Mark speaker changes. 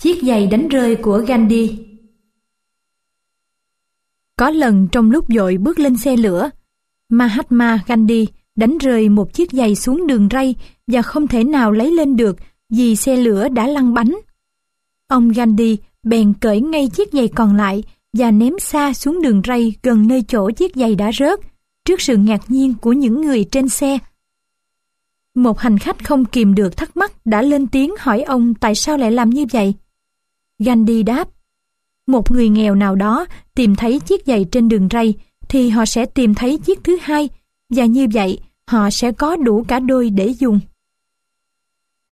Speaker 1: Chiếc giày đánh rơi của Gandhi. Có lần trong lúc vội bước lên xe lửa, Mahatma Gandhi đánh rơi một chiếc giày xuống đường ray và không thể nào lấy lên được vì xe lửa đã lăn bánh. Ông Gandhi bèn cởi ngay chiếc giày còn lại và ném xa xuống đường ray gần nơi chỗ chiếc giày đã rớt, trước sự ngạc nhiên của những người trên xe. Một hành khách không kìm được thắc mắc đã lên tiếng hỏi ông tại sao lại làm như vậy. Gandhi đáp: một người nghèo nào đó tìm thấy chiếc giày trên đường ray thì họ sẽ tìm thấy chiếc thứ hai, và như vậy họ sẽ có đủ cả đôi để dùng.